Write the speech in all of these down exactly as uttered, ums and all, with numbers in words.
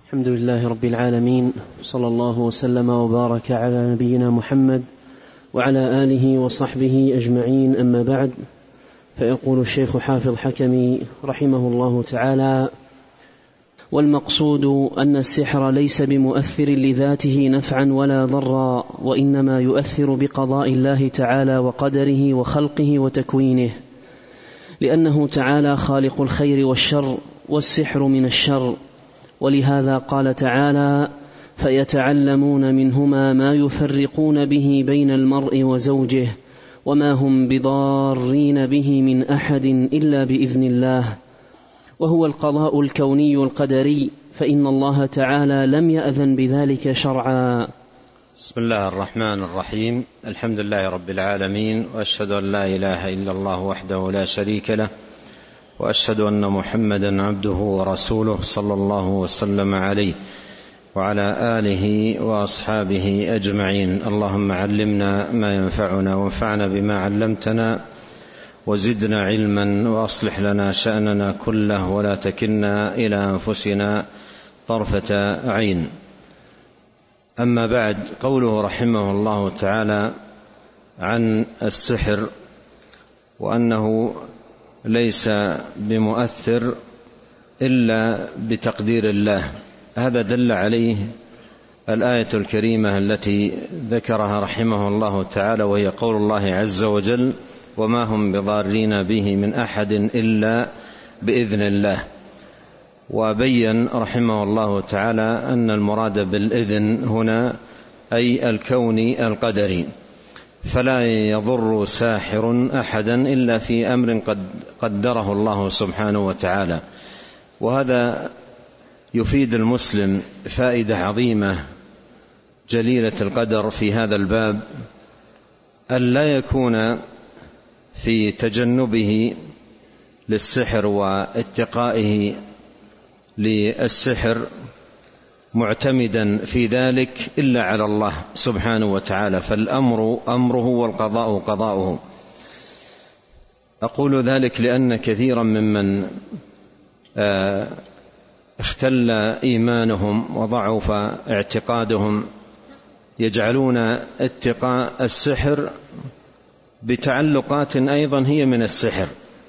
الحمد لله رب العالمين، صلى الله وسلم وبارك على نبينا محمد وعلى آله وصحبه أجمعين، أما بعد. فيقول الشيخ حافظ حكمي رحمه الله تعالى: والمقصود أن السحر ليس بمؤثر لذاته نفعا ولا ضرا، وإنما يؤثر بقضاء الله تعالى وقدره وخلقه وتكوينه، لأنه تعالى خالق الخير والشر، والسحر من الشر. ولهذا قال تعالى: فيتعلمون منهما ما يفرقون به بين المرء وزوجه، وما هم بضارين به من أحد إلا بإذن الله. وهو القضاء الكوني القدري، فإن الله تعالى لم يأذن بذلك شرعا. بسم الله الرحمن الرحيم. الحمد لله رب العالمين، وأشهد أن لا إله إلا الله وحده لا شريك له، وأشهد أن محمدا عبده ورسوله صلى الله وسلم عليه وعلى آله وأصحابه أجمعين. اللهم علمنا ما ينفعنا، وانفعنا بما علمتنا، وزدنا علما، وأصلح لنا شأننا كله، ولا تكلنا إلى أنفسنا طرفة عين. أما بعد، قوله رحمه الله تعالى عن السحر وأنه ليس بمؤثر إلا بتقدير الله، هذا دل عليه الآية الكريمة التي ذكرها رحمه الله تعالى، وهي قول الله عز وجل: وما هم بضارين به من أحد إلا بإذن الله. وبين رحمه الله تعالى أن المراد بالإذن هنا أي الكوني القدري، فلا يضر ساحر أحدا إلا في أمر قد قدره الله سبحانه وتعالى. وهذا يفيد المسلم فائدة عظيمة جليلة القدر في هذا الباب، أن لا يكون في تجنبه للسحر واتقائه للسحر معتمدا في ذلك إلا على الله سبحانه وتعالى، فالأمر أمره والقضاء قضاؤه. أقول ذلك لأن كثيرا ممن اختل إيمانهم وضعف اعتقادهم يجعلون اتقاء السحر بتعلقات أيضا هي من السحر،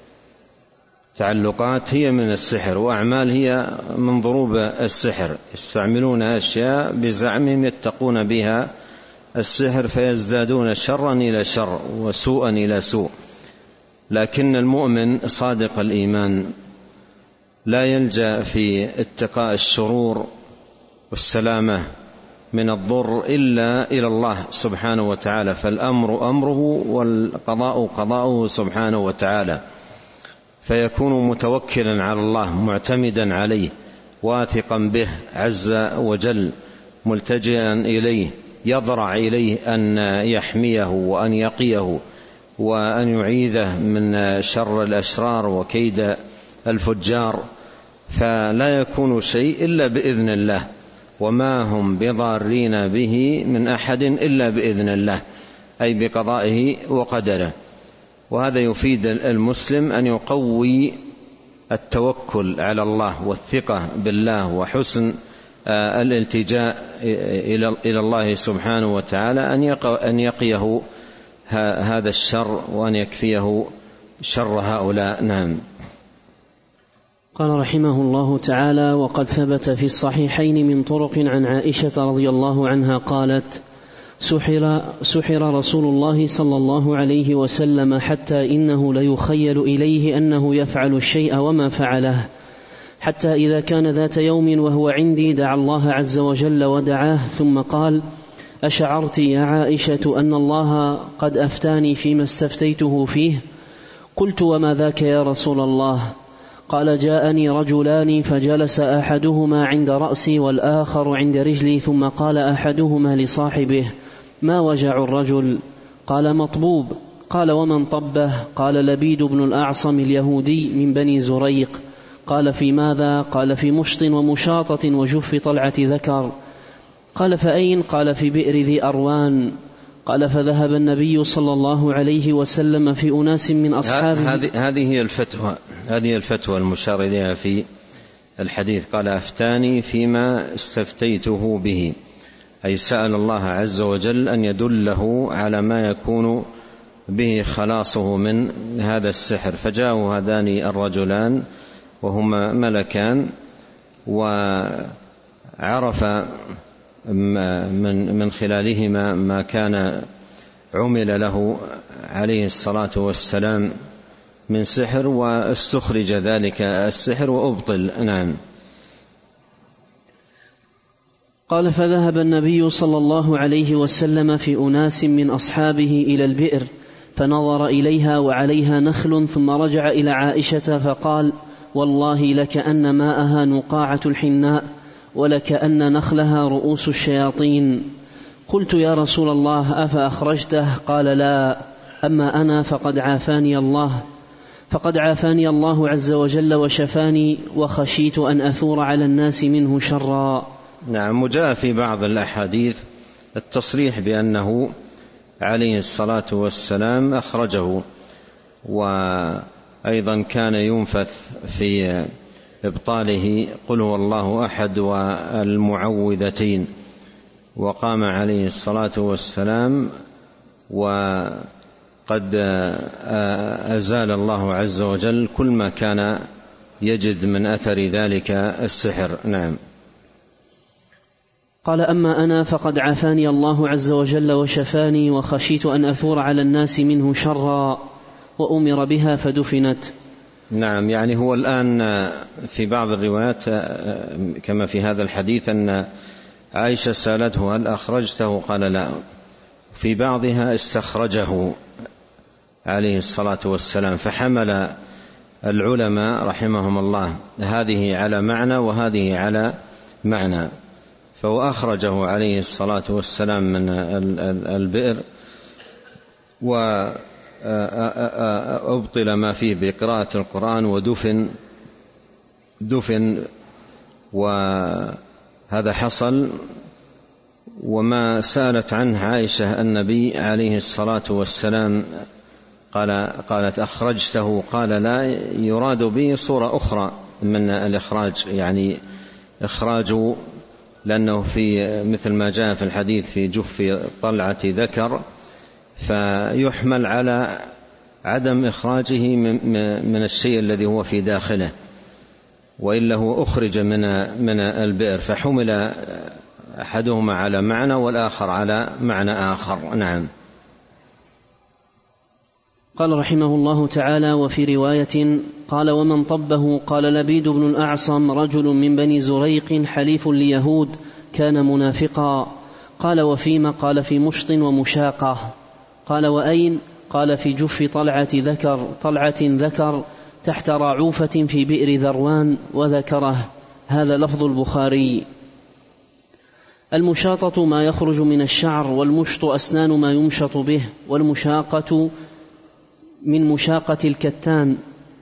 تعلقات هي من السحر، وأعمال هي من ضروب السحر، يستعملون أشياء بزعمهم يتقون بها السحر، فيزدادون شرا إلى شر وسوءا إلى سوء. لكن المؤمن صادق الإيمان لا يلجأ في اتقاء الشرور والسلامة من الضر إلا إلى الله سبحانه وتعالى، فالأمر أمره والقضاء قضاؤه سبحانه وتعالى، فيكون متوكلا على الله، معتمدا عليه، واثقا به عز وجل، ملتجئا إليه، يضرع إليه أن يحميه وأن يقيه وأن يعيذه من شر الأشرار وكيد الفجار، فلا يكون شيء إلا بإذن الله. وما هم بضارين به من أحد إلا بإذن الله، أي بقضائه وقدره. وهذا يفيد المسلم أن يقوي التوكل على الله والثقة بالله وحسن الالتجاء إلى الله سبحانه وتعالى، أن يقيه هذا الشر وأن يكفيه شر هؤلاء. نعم. قال رحمه الله تعالى: وقد ثبت في الصحيحين من طرق عن عائشة رضي الله عنها قالت: سحر, سحر رسول الله صلى الله عليه وسلم حتى إنه ليخيل إليه أنه يفعل الشيء وما فعله، حتى إذا كان ذات يوم وهو عندي دعا الله عز وجل ودعاه، ثم قال: أشعرت يا عائشة أن الله قد أفتاني فيما استفتيته فيه؟ قلت: وما ذاك يا رسول الله؟ قال: جاءني رجلان فجلس أحدهما عند رأسي والآخر عند رجلي، ثم قال أحدهما لصاحبه: ما وجع الرجل؟ قال: مطبوب. قال: ومن طبه؟ قال: لبيد بن الأعصم اليهودي من بني زريق. قال: في ماذا؟ قال: في مشط ومشاطة وجف طلعة ذكر. قال: فأين؟ قال: في بئر ذي أروان. قال: فذهب النبي صلى الله عليه وسلم في أناس من أصحابه. هذه هذه هي الفتوى هذه الفتوى المشار إليها في الحديث، قال أفتاني فيما استفتيته به، أي سأل الله عز وجل أن يدله على ما يكون به خلاصه من هذا السحر. فجاءوا هذان الرجلان وهما ملكان، وعرف من خلالهما ما كان عمل له عليه الصلاة والسلام من سحر، واستخرج ذلك السحر وأبطل. نعم. قال: فذهب النبي صلى الله عليه وسلم في أناس من أصحابه إلى البئر، فنظر إليها وعليها نخل، ثم رجع إلى عائشة فقال: والله لكأن ماءها نقاعة الحناء، ولكأن نخلها رؤوس الشياطين. قلت: يا رسول الله، أفأخرجته؟ قال: لا، أما أنا فقد عافاني الله فقد عافاني الله عز وجل وشفاني، وخشيت أن أثور على الناس منه شرا. نعم. وجاء في بعض الأحاديث التصريح بأنه عليه الصلاة والسلام أخرجه، وأيضا كان ينفث في إبطاله قل هو الله أحد والمعوذتين، وقام عليه الصلاة والسلام وقد أزال الله عز وجل كل ما كان يجد من أثر ذلك السحر. نعم. قال: أما أنا فقد عافاني الله عز وجل وشفاني، وخشيت أن أثور على الناس منه شرا، وأمر بها فدفنت. نعم. يعني هو الآن في بعض الروايات كما في هذا الحديث أن عائشة سألته: هل أخرجته؟ قال: لا. في بعضها استخرجه عليه الصلاة والسلام، فحمل العلماء رحمهم الله هذه على معنى وهذه على معنى، فهو أخرجه عليه الصلاة والسلام من البئر، وأبطل ما فيه بقراءة القرآن، ودفن دفن وهذا حصل. وما سألت عنه عائشة النبي عليه الصلاة والسلام قال قالت: أخرجته؟ قال: لا، يراد به صورة أخرى من الإخراج، يعني إخراج، لأنه في مثل ما جاء في الحديث في جف طلعة ذكر، فيحمل على عدم إخراجه من الشيء الذي هو في داخله، وإلا هو أخرج من من البئر، فحمل أحدهما على معنى والآخر على معنى آخر. نعم. قال رحمه الله تعالى: وفي رواية قال: ومن طبه؟ قال لبيد بن الأعصم، رجل من بني زريق حليف ليهود، كان منافقا. قال: وفيما؟ قال: في مشط ومشاقة. قال: وأين؟ قال: في جف طلعة ذكر طلعة ذكر تحت راعوفة في بئر ذروان، وذكره. هذا لفظ البخاري. المشاطة ما يخرج من الشعر، والمشط أسنان ما يمشط به، والمشاقة من مشاقة الكتان.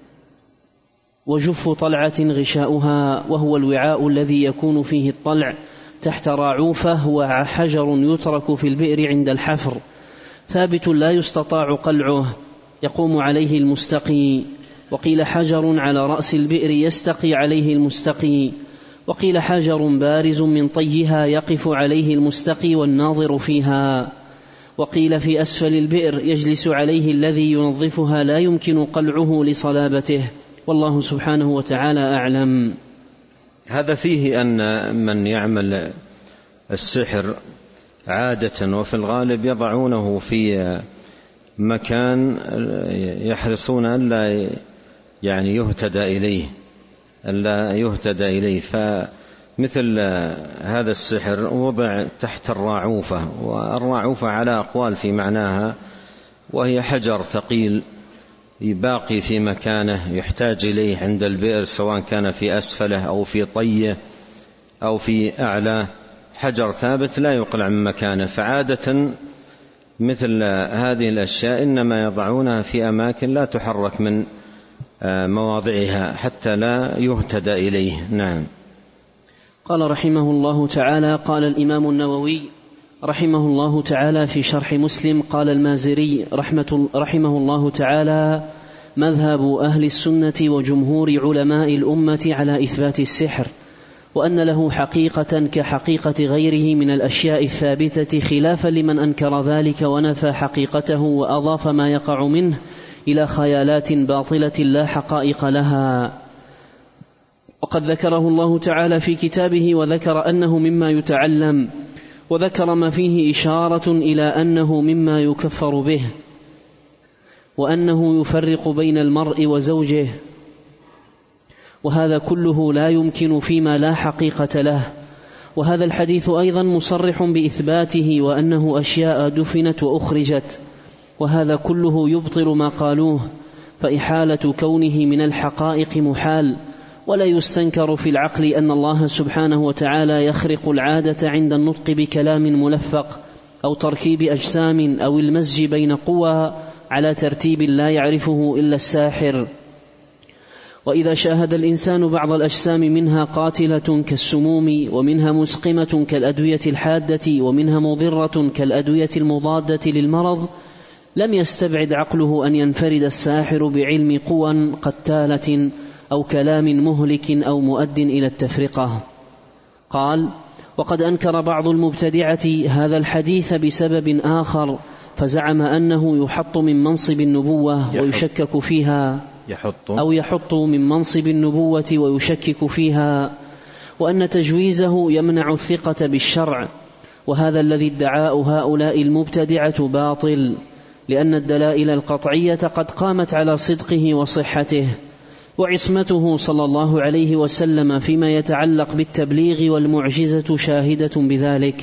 وجف طلعة غشاؤها، وهو الوعاء الذي يكون فيه الطلع تحت راعوفة، هو حجر يترك في البئر عند الحفر، ثابت لا يستطاع قلعه، يقوم عليه المستقي. وقيل حجر على رأس البئر يستقي عليه المستقي. وقيل حجر بارز من طيها يقف عليه المستقي والناظر فيها. وقيل في أسفل البئر يجلس عليه الذي ينظفها، لا يمكن قلعه لصلابته. والله سبحانه وتعالى أعلم. هذا فيه أن من يعمل السحر عادة وفي الغالب يضعونه في مكان يحرصون ألا يعني يهتدى إليه ألا يهتدى إليه فمثل هذا السحر وضع تحت الراعوفة، والراعوفة على أقوال في معناها، وهي حجر ثقيل باقي في مكانه يحتاج إليه عند البئر، سواء كان في أسفله أو في طيه أو في أعلاه، حجر ثابت لا يقلع من مكانه. فعادة مثل هذه الأشياء إنما يضعونها في أماكن لا تحرك من مواضعها حتى لا يهتدى إليه. نعم. قال رحمه الله تعالى: قال الإمام النووي رحمه الله تعالى في شرح مسلم: قال المازري رحمة رحمه الله تعالى: مذهب أهل السنة وجمهور علماء الأمة على إثبات السحر، وأن له حقيقة كحقيقة غيره من الأشياء الثابتة، خلافا لمن أنكر ذلك ونفى حقيقته وأضاف ما يقع منه إلى خيالات باطلة لا حقائق لها. وقد ذكره الله تعالى في كتابه وذكر أنه مما يتعلم، وذكر ما فيه إشارة إلى أنه مما يكفر به، وأنه يفرق بين المرء وزوجه، وهذا كله لا يمكن فيما لا حقيقة له. وهذا الحديث أيضا مصرح بإثباته وأنه أشياء دفنت وأخرجت، وهذا كله يبطل ما قالوه، فإحالة كونه من الحقائق محال، ولا يستنكر في العقل أن الله سبحانه وتعالى يخرق العادة عند النطق بكلام ملفق أو تركيب أجسام أو المزج بين قوى على ترتيب لا يعرفه إلا الساحر. وإذا شاهد الإنسان بعض الأجسام منها قاتلة كالسموم، ومنها مسقمة كالأدوية الحادة، ومنها مضرة كالأدوية المضادة للمرض، لم يستبعد عقله أن ينفرد الساحر بعلم قوى قتالة أو كلام مهلك أو مؤد إلى التفرقة. قال: وقد أنكر بعض المبتدعة هذا الحديث بسبب آخر، فزعم أنه يحط من منصب النبوة ويشكك فيها، يحط أو يحط من منصب النبوة ويشكك فيها، وأن تجويزه يمنع الثقة بالشرع، وهذا الذي ادعاه هؤلاء المبتدعة باطل، لأن الدلائل القطعية قد قامت على صدقه وصحته، وعصمته صلى الله عليه وسلم فيما يتعلق بالتبليغ والمعجزة شاهدة بذلك.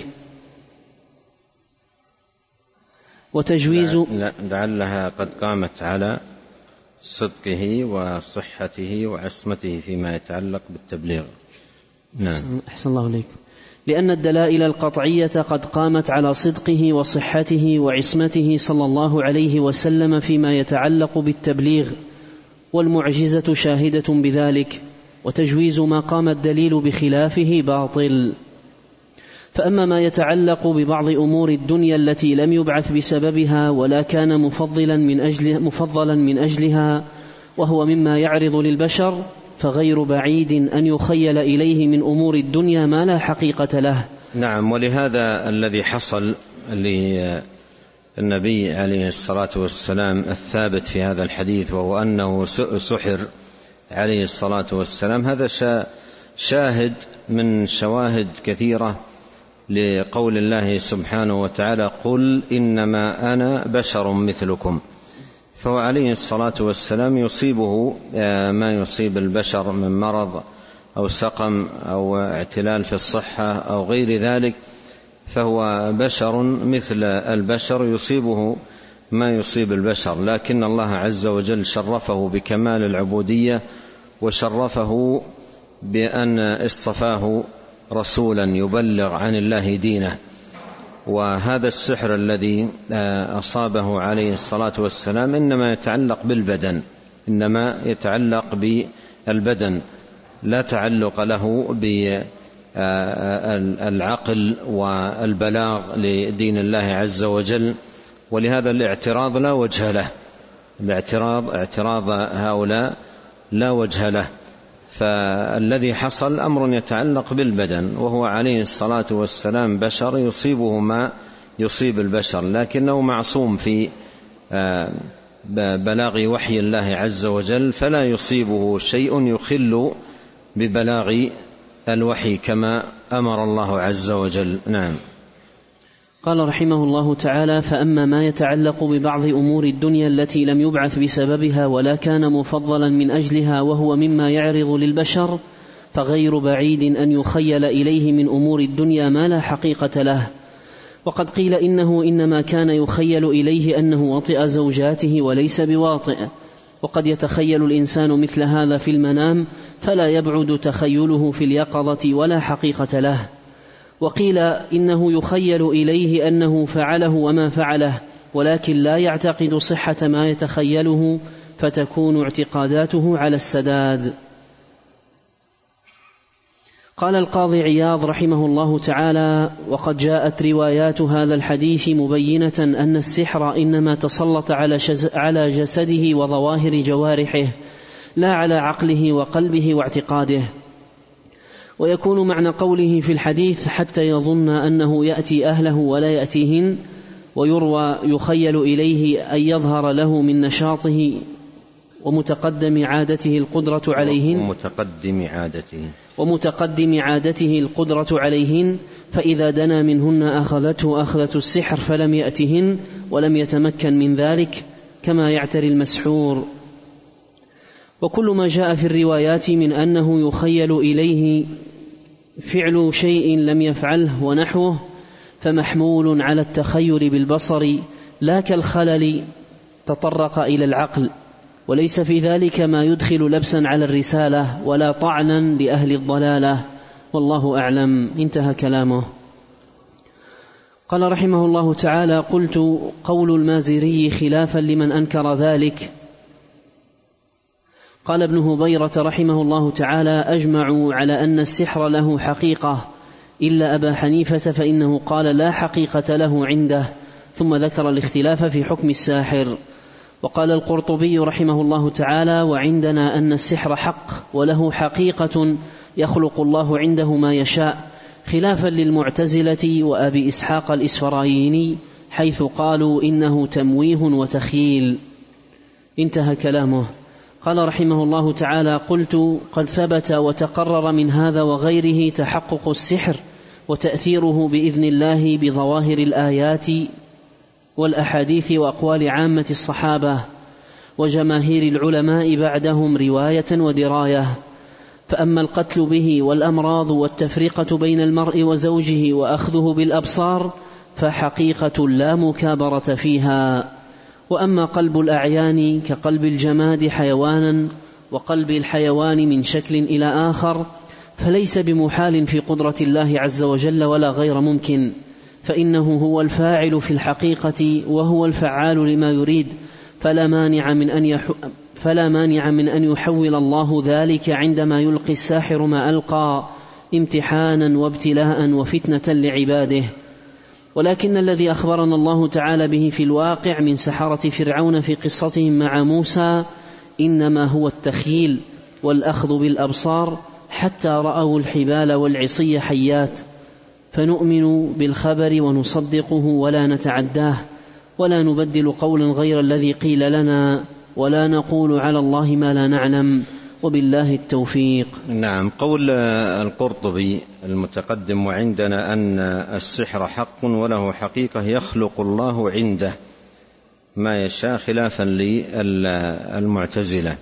وتجويز لعلها قد قامت على صدقه وصحته وعصمته فيما يتعلق بالتبليغ. نعم. أحسن الله عليكم. لأن الدلائل القطعية قد قامت على صدقه وصحته وعصمته صلى الله عليه وسلم فيما يتعلق بالتبليغ، والمعجزة شاهدة بذلك، وتجويز ما قام الدليل بخلافه باطل. فأما ما يتعلق ببعض أمور الدنيا التي لم يبعث بسببها ولا كان مفضلا من أجل مفضلا من أجلها، وهو مما يعرض للبشر، فغير بعيد أن يخيل إليه من أمور الدنيا ما لا حقيقة له. نعم. ولهذا الذي حصل للنبي عليه الصلاة والسلام الثابت في هذا الحديث، وهو أنه سحر عليه الصلاة والسلام، هذا شاهد من شواهد كثيرة لقول الله سبحانه وتعالى: قل إنما أنا بشر مثلكم. فهو عليه الصلاة والسلام يصيبه ما يصيب البشر من مرض أو سقم أو اعتلال في الصحة أو غير ذلك، فهو بشر مثل البشر يصيبه ما يصيب البشر، لكن الله عز وجل شرفه بكمال العبودية، وشرفه بأن اصطفاه رسولا يبلغ عن الله دينه. وهذا السحر الذي أصابه عليه الصلاة والسلام إنما يتعلق بالبدن، إنما يتعلق بالبدن، لا تعلق له بالعقل والبلاغ لدين الله عز وجل. ولهذا الاعتراض لا وجه له، الاعتراض اعتراض هؤلاء لا وجه له. فالذي حصل أمر يتعلق بالبدن، وهو عليه الصلاة والسلام بشر يصيبه ما يصيب البشر، لكنه معصوم في بلاغ وحي الله عز وجل، فلا يصيبه شيء يخل ببلاغ الوحي كما أمر الله عز وجل. نعم. قال رحمه الله تعالى: فأما ما يتعلق ببعض أمور الدنيا التي لم يبعث بسببها ولا كان مفضلا من أجلها، وهو مما يعرض للبشر، فغير بعيد أن يخيل إليه من أمور الدنيا ما لا حقيقة له. وقد قيل إنه إنما كان يخيل إليه أنه وطئ زوجاته وليس بواطئ، وقد يتخيل الإنسان مثل هذا في المنام، فلا يبعد تخيله في اليقظة ولا حقيقة له. وقيل إنه يخيل إليه أنه فعله وما فعله، ولكن لا يعتقد صحة ما يتخيله، فتكون اعتقاداته على السداد. قال القاضي عياض رحمه الله تعالى: وقد جاءت روايات هذا الحديث مبينة أن السحر إنما تسلط على جسده وظواهر جوارحه لا على عقله وقلبه واعتقاده. ويكون معنى قوله في الحديث: حتى يظن أنه يأتي أهله ولا يأتيهن، ويروى يخيل إليه أن يظهر له من نشاطه ومتقدم عادته القدرة عليهن ومتقدم عادته ومتقدم عادته القدرة عليهن، فإذا دنا منهن أخذته أخذة السحر فلم يأتهن ولم يتمكن من ذلك كما يعتري المسحور. وكل ما جاء في الروايات من أنه يخيل إليه فعل شيء لم يفعله ونحوه فمحمول على التخيل بالبصر لا كالخلل تطرق إلى العقل، وليس في ذلك ما يدخل لبسا على الرسالة ولا طعنا لأهل الضلالة، والله أعلم. انتهى كلامه. قال رحمه الله تعالى: قلت: قول المازري خلافا لمن أنكر ذلك. قال ابن هبيرة رحمه الله تعالى: أجمعوا على أن السحر له حقيقة إلا أبا حنيفة فإنه قال لا حقيقة له عنده، ثم ذكر الاختلاف في حكم الساحر. وقال القرطبي رحمه الله تعالى: وعندنا أن السحر حق وله حقيقة يخلق الله عنده ما يشاء، خلافا للمعتزلة وأبي إسحاق الإسفرايني حيث قالوا إنه تمويه وتخييل. انتهى كلامه. قال رحمه الله تعالى: قلت: قد ثبت وتقرر من هذا وغيره تحقق السحر وتأثيره بإذن الله بظواهر الآيات والأحاديث وأقوال عامة الصحابة وجماهير العلماء بعدهم رواية ودراية. فأما القتل به والأمراض والتفرقة بين المرء وزوجه وأخذه بالأبصار فحقيقة لا مكابرة فيها. وأما قلب الأعيان كقلب الجماد حيوانا وقلب الحيوان من شكل إلى آخر فليس بمحال في قدرة الله عز وجل ولا غير ممكن، فإنه هو الفاعل في الحقيقة وهو الفعال لما يريد، فلا مانع من أن يح... فلا مانع من أن يحول الله ذلك عندما يلقي الساحر ما ألقى امتحانا وابتلاء وفتنة لعباده. ولكن الذي أخبرنا الله تعالى به في الواقع من سحرة فرعون في قصتهم مع موسى إنما هو التخييل والأخذ بالأبصار حتى رأوا الحبال والعصي حيات، فنؤمن بالخبر ونصدقه ولا نتعداه ولا نبدل قولا غير الذي قيل لنا ولا نقول على الله ما لا نعلم، وبالله التوفيق. نعم. قول القرطبي المتقدم: وعندنا أن السحر حق وله حقيقة يخلق الله عنده ما يشاء، خلافا للمعتزلة.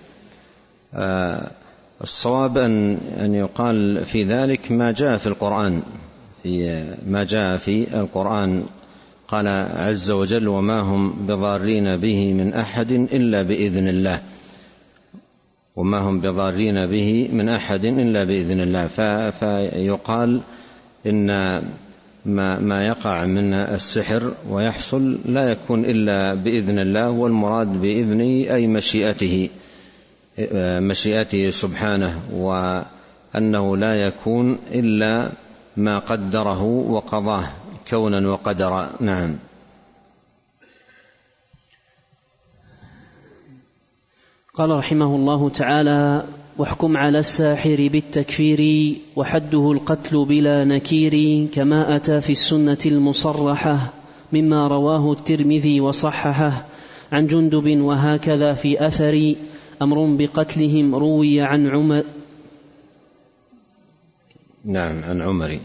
الصواب أن يقال في ذلك ما جاء في القرآن في ما جاء في القرآن قال عز وجل: وما هم بضارين به من أحد إلا بإذن الله وما هم بضارين به من أحد إلا بإذن الله. فيقال إن ما, ما يقع من السحر ويحصل لا يكون إلا بإذن الله، والمراد بإذنه أي مشيئته مشيئته سبحانه، وأنه لا يكون إلا ما قدره وقضاه كونا وقدرا. نعم. قال رحمه الله تعالى: واحكم على الساحر بالتكفير وحده القتل بلا نكير، كما أتى في السنة المصرحة مما رواه الترمذي وصححه عن جندب، وهكذا في أثر أمر بقتلهم روي عن عمر. نعم، عن عمر.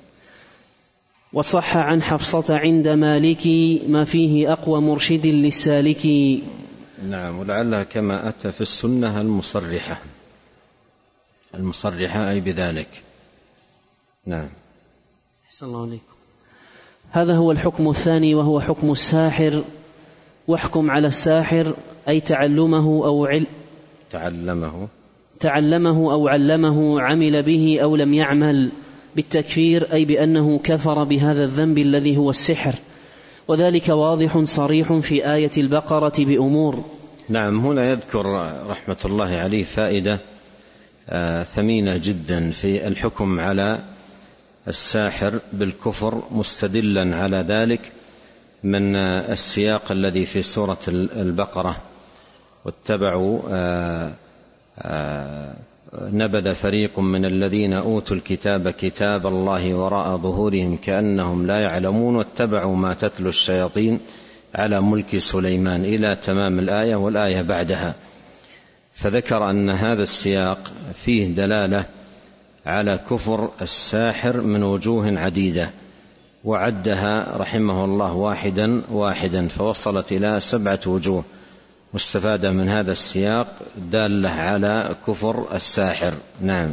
وصح عن حفصة عند مالك ما فيه أقوى مرشد للسالك. نعم. ولعلها كما أتى في السنة المصرحة المصرحة أي بذلك. نعم. أحسن الله عليكم. هذا هو الحكم الثاني وهو حكم الساحر. واحكم على الساحر أي تعلمه أو عل تعلمه تعلمه أو علمه، عمل به أو لم يعمل، بالتكفير أي بأنه كفر بهذا الذنب الذي هو السحر، وذلك واضح صريح في آية البقرة بأمور. نعم. هنا يذكر رحمة الله عليه فائدة ثمينة جدا في الحكم على الساحر بالكفر، مستدلا على ذلك من السياق الذي في سورة البقرة: واتبعوا نبذ فريق من الذين أوتوا الكتاب كتاب الله وراء ظهورهم كأنهم لا يعلمون واتبعوا ما تتلو الشياطين على ملك سليمان إلى تمام الآية والآية بعدها. فذكر أن هذا السياق فيه دلالة على كفر الساحر من وجوه عديدة، وعدها رحمه الله واحدا واحدا فوصلت إلى سبعة وجوه مستفادة من هذا السياق دالة على كفر الساحر. نعم.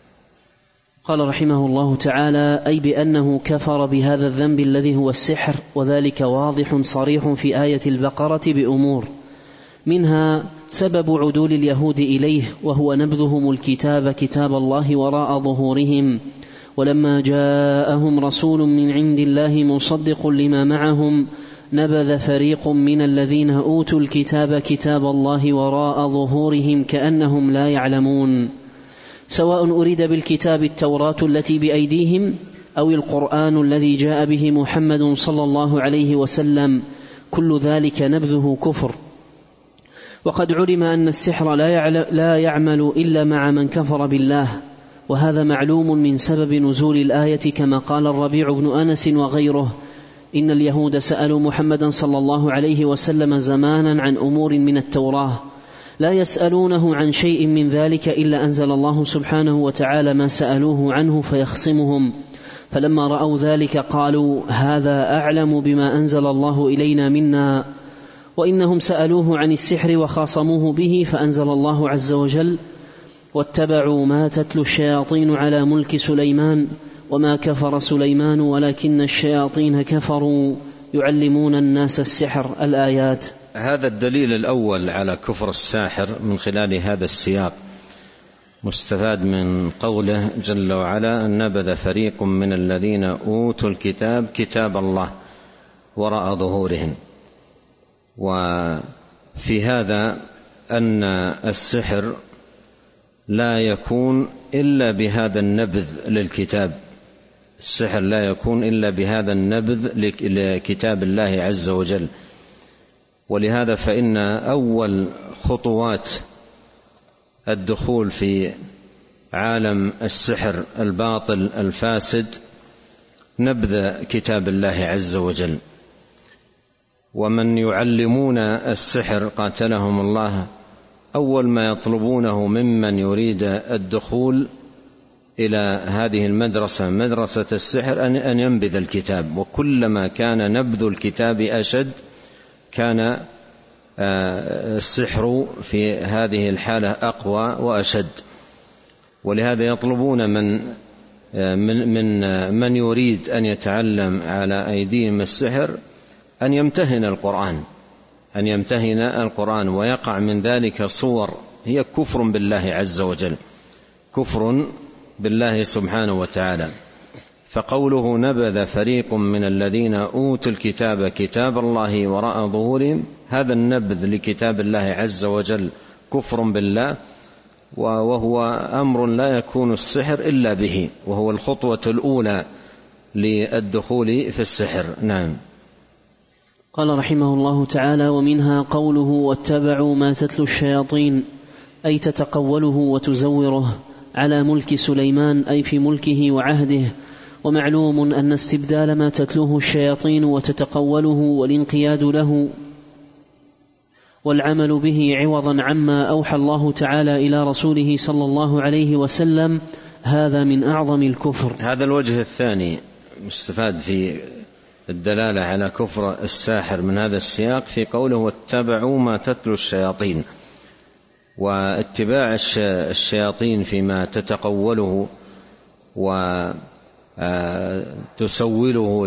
قال رحمه الله تعالى: أي بأنه كفر بهذا الذنب الذي هو السحر، وذلك واضح صريح في آية البقرة بأمور، منها سبب عدول اليهود إليه وهو نبذهم الكتاب كتاب الله وراء ظهورهم، ولما جاءهم رسول من عند الله مصدق لما معهم نبذ فريق من الذين أوتوا الكتاب كتاب الله وراء ظهورهم كأنهم لا يعلمون، سواء أريد بالكتاب التوراة التي بأيديهم أو القرآن الذي جاء به محمد صلى الله عليه وسلم، كل ذلك نبذه كفر. وقد علم أن السحر لا يعمل إلا مع من كفر بالله، وهذا معلوم من سبب نزول الآية، كما قال الربيع بن أنس وغيره: إن اليهود سألوا محمدا صلى الله عليه وسلم زمانا عن أمور من التوراة لا يسألونه عن شيء من ذلك إلا أنزل الله سبحانه وتعالى ما سألوه عنه فيخصمهم، فلما رأوا ذلك قالوا: هذا أعلم بما أنزل الله إلينا منا. وإنهم سألوه عن السحر وخاصموه به، فأنزل الله عز وجل: واتبعوا ما تتلو الشياطين على ملك سليمان وما كفر سليمان ولكن الشياطين كفروا يعلمون الناس السحر، الآيات. هذا الدليل الأول على كفر الساحر من خلال هذا السياق مستفاد من قوله جل وعلا: أن نبذ فريق من الذين أوتوا الكتاب كتاب الله وراء ظهورهم. وفي هذا أن السحر لا يكون إلا بهذا النبذ للكتاب، السحر لا يكون إلا بهذا النبذ لكتاب الله عز وجل. ولهذا فإن أول خطوات الدخول في عالم السحر الباطل الفاسد نبذ كتاب الله عز وجل. ومن يعلمون السحر قاتلهم الله أول ما يطلبونه ممن يريد الدخول إلى هذه المدرسة مدرسة السحر أن ينبذ الكتاب، وكلما كان نبذ الكتاب أشد كان السحر في هذه الحالة أقوى وأشد. ولهذا يطلبون من من من من يريد أن يتعلم على أيديهم السحر أن يمتهن القرآن أن يمتهن القرآن ويقع من ذلك صور هي كفر بالله عز وجل، كفر بالله سبحانه وتعالى. فقوله نبذ فريق من الذين أوتوا الكتاب كتاب الله وراء ظهورهم، هذا النبذ لكتاب الله عز وجل كفر بالله، وهو أمر لا يكون السحر إلا به، وهو الخطوة الأولى للدخول في السحر. نعم. قال رحمه الله تعالى: ومنها قوله: واتبعوا ما تتلو الشياطين، أي تتقوله وتزوره على ملك سليمان، أي في ملكه وعهده. ومعلوم أن استبدال ما تتلوه الشياطين وتتقوله والانقياد له والعمل به عوضا عما أوحى الله تعالى إلى رسوله صلى الله عليه وسلم هذا من أعظم الكفر. هذا الوجه الثاني مستفاد في الدلالة على كفر الساحر من هذا السياق في قوله: واتبعوا ما تتلو الشياطين. واتباع الشياطين فيما تتقوله وتسوله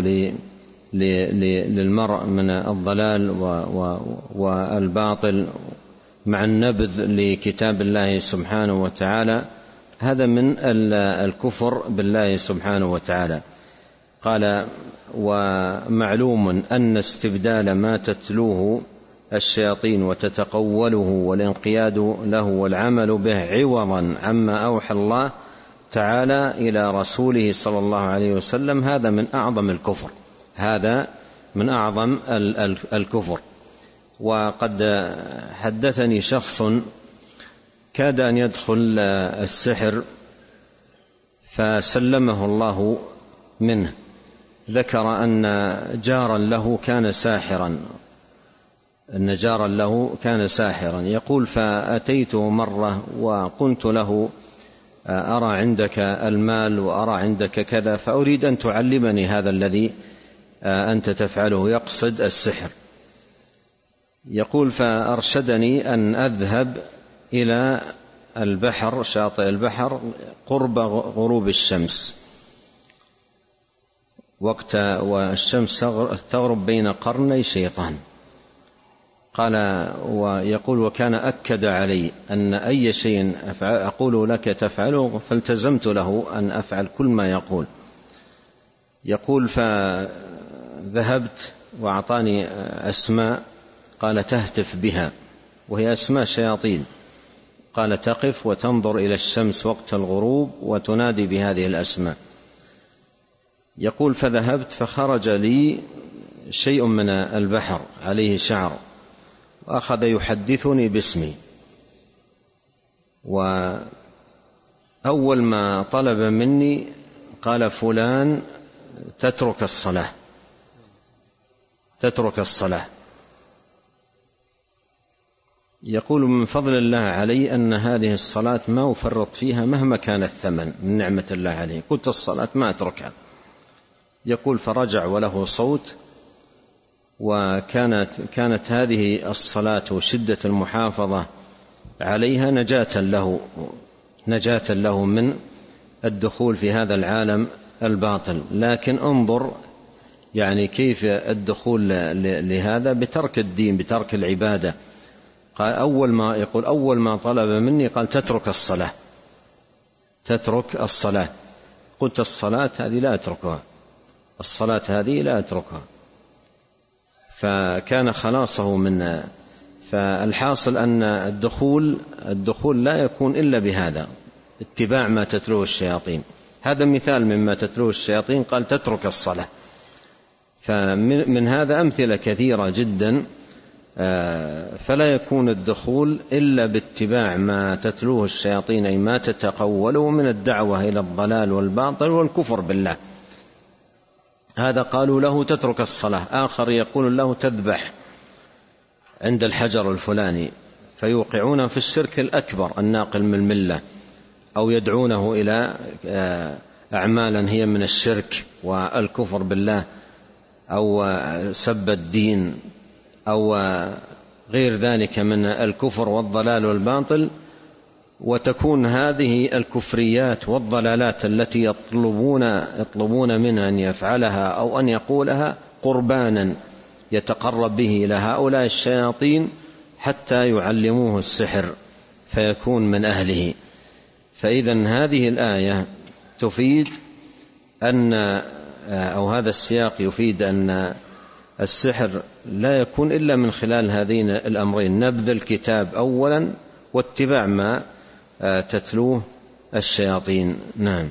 للمرء من الضلال والباطل مع النبذ لكتاب الله سبحانه وتعالى، هذا من الكفر بالله سبحانه وتعالى. قال: ومعلوم أن استبدال ما تتلوه الشياطين وتتقوله والانقياد له والعمل به عوضا عما أوحى الله تعالى إلى رسوله صلى الله عليه وسلم، هذا من أعظم الكفر، هذا من أعظم الكفر. وقد حدثني شخص كاد أن يدخل السحر فسلمه الله منه، ذكر أن جارا له كان ساحرا أن جارا له كان ساحرا يقول: فأتيته مرة وقلت له: أرى عندك المال وأرى عندك كذا، فأريد أن تعلمني هذا الذي أنت تفعله، يقصد السحر. يقول: فأرشدني أن أذهب إلى البحر، شاطئ البحر قرب غروب الشمس، وقت والشمس تغرب بين قرني شيطان. قال ويقول: وكان أكد علي أن أي شيء أقول لك تفعله، فالتزمت له أن أفعل كل ما يقول. يقول: فذهبت وأعطاني أسماء، قال: تهتف بها، وهي أسماء شياطين. قال: تقف وتنظر إلى الشمس وقت الغروب وتنادي بهذه الأسماء. يقول: فذهبت فخرج لي شيء من البحر عليه شعر، وأخذ يحدثني باسمي، وأول ما طلب مني قال: فلان تترك الصلاة تترك الصلاة. يقول: من فضل الله علي أن هذه الصلاة ما أفرط فيها مهما كان الثمن من نعمة الله عليه، قلت الصلاة ما أتركها. يقول: فرجع وله صوت، وكانت كانت هذه الصلاة وشدة المحافظة عليها نجاة له نجاة له من الدخول في هذا العالم الباطل. لكن انظر يعني كيف الدخول لهذا بترك الدين، بترك العبادة. قال: أول ما يقول أول ما طلب مني قال: تترك الصلاة تترك الصلاة. قلت: الصلاة هذه لا أتركها، الصلاة هذه لا أتركها. فكان خلاصه من فالحاصل أن الدخول الدخول لا يكون إلا بهذا، اتباع ما تتلوه الشياطين. هذا مثال مما تتلوه الشياطين، قال: تترك الصلاة. فمن هذا أمثلة كثيرة جدا. فلا يكون الدخول إلا باتباع ما تتلوه الشياطين، أي ما تتقوله من الدعوة إلى الضلال والباطل والكفر بالله. هذا قالوا له: تترك الصلاة. آخر يقول له: تذبح عند الحجر الفلاني، فيوقعونه في الشرك الأكبر الناقل من الملة، أو يدعونه إلى أعمالا هي من الشرك والكفر بالله، أو سب الدين، أو غير ذلك من الكفر والضلال والباطل. وتكون هذه الكفريات والضلالات التي يطلبون يطلبون منها أن يفعلها أو أن يقولها قربانا يتقرب به إلى هؤلاء الشياطين حتى يعلموه السحر فيكون من أهله. فإذا هذه الآية تفيد أن أو هذا السياق يفيد أن السحر لا يكون إلا من خلال هذين الأمرين: نبذ الكتاب أولا، واتباع ما تتلوه الشياطين. نعم.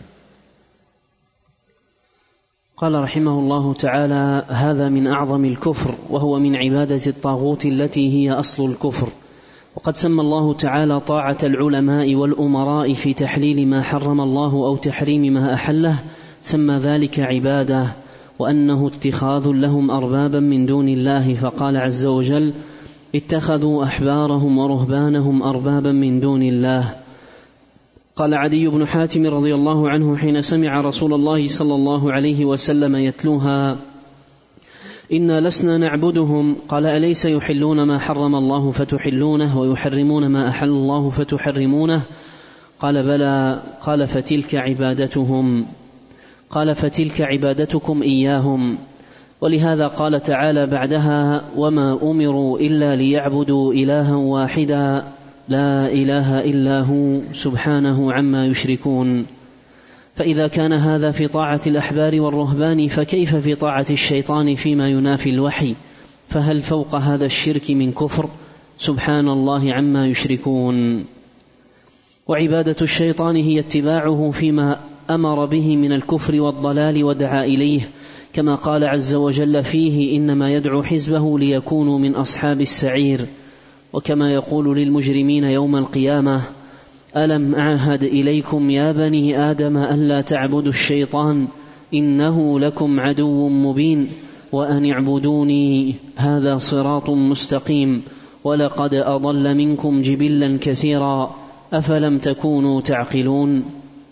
قال رحمه الله تعالى: هذا من أعظم الكفر، وهو من عبادة الطاغوت التي هي أصل الكفر. وقد سمى الله تعالى طاعة العلماء والأمراء في تحليل ما حرم الله أو تحريم ما أحله، سمى ذلك عبادة، وأنه اتخاذ لهم أربابا من دون الله، فقال عز وجل: اتخذوا أحبارهم ورهبانهم أربابا من دون الله. قال عدي بن حاتم رضي الله عنه حين سمع رسول الله صلى الله عليه وسلم يتلوها: إنا لسنا نعبدهم. قال: أليس يحلون ما حرم الله فتحلونه، ويحرمون ما أحل الله فتحرمونه؟ قال: بلى. قال: فتلك عبادتهم. قال: فتلك عبادتكم إياهم. ولهذا قال تعالى بعدها: وما أمروا إلا ليعبدوا إلها واحدا لا إله إلا هو سبحانه عما يشركون. فإذا كان هذا في طاعة الأحبار والرهبان، فكيف في طاعة الشيطان فيما ينافي الوحي؟ فهل فوق هذا الشرك من كفر؟ سبحان الله عما يشركون. وعبادة الشيطان هي اتباعه فيما أمر به من الكفر والضلال ودعا إليه، كما قال عز وجل فيه: إنما يدعو حزبه ليكونوا من أصحاب السعير. وكما يقول للمجرمين يوم القيامة: ألم أعهد إليكم يا بني آدم ألا تعبدوا الشيطان إنه لكم عدو مبين وأن اعبدوني هذا صراط مستقيم ولقد أضل منكم جبلا كثيرا أفلم تكونوا تعقلون.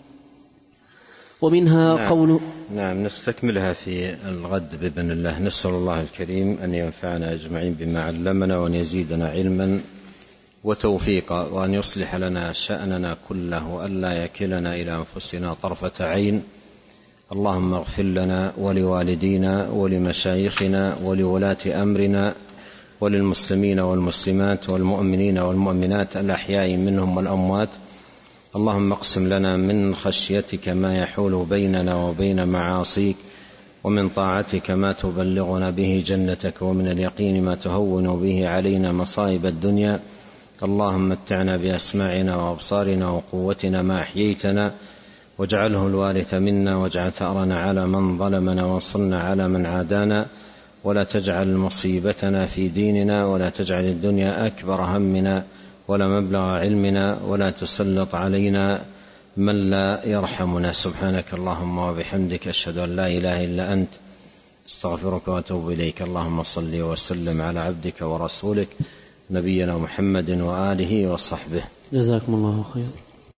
ومنها نعم قول نعم نستكملها في الغد بإذن الله. نسأل الله الكريم أن ينفعنا أجمعين بما علمنا وأن يزيدنا علما وتوفيقا، وأن يصلح لنا شأننا كله وأن لا يكلنا إلى أنفسنا طرفة عين. اللهم اغفر لنا ولوالدينا ولمشايخنا ولولاة أمرنا وللمسلمين والمسلمات والمؤمنين والمؤمنات الأحياء منهم والأموات. اللهم اقسم لنا من خشيتك ما يحول بيننا وبين معاصيك، ومن طاعتك ما تبلغنا به جنتك، ومن اليقين ما تهون به علينا مصائب الدنيا. اللهم متعنا بأسماعنا وأبصارنا وقوتنا ما أحييتنا، واجعله الوارث منا، واجعل ثأرنا على من ظلمنا، وانصرنا على من عادانا، ولا تجعل مصيبتنا في ديننا، ولا تجعل الدنيا أكبر همنا ولا مبلغ علمنا، ولا تسلط علينا من لا يرحمنا. سبحانك اللهم وبحمدك، أشهد أن لا إله إلا أنت، استغفرك وأتوب إليك. اللهم صل وسلم على عبدك ورسولك نبينا محمد وآله وصحبه. جزاكم الله خيرا.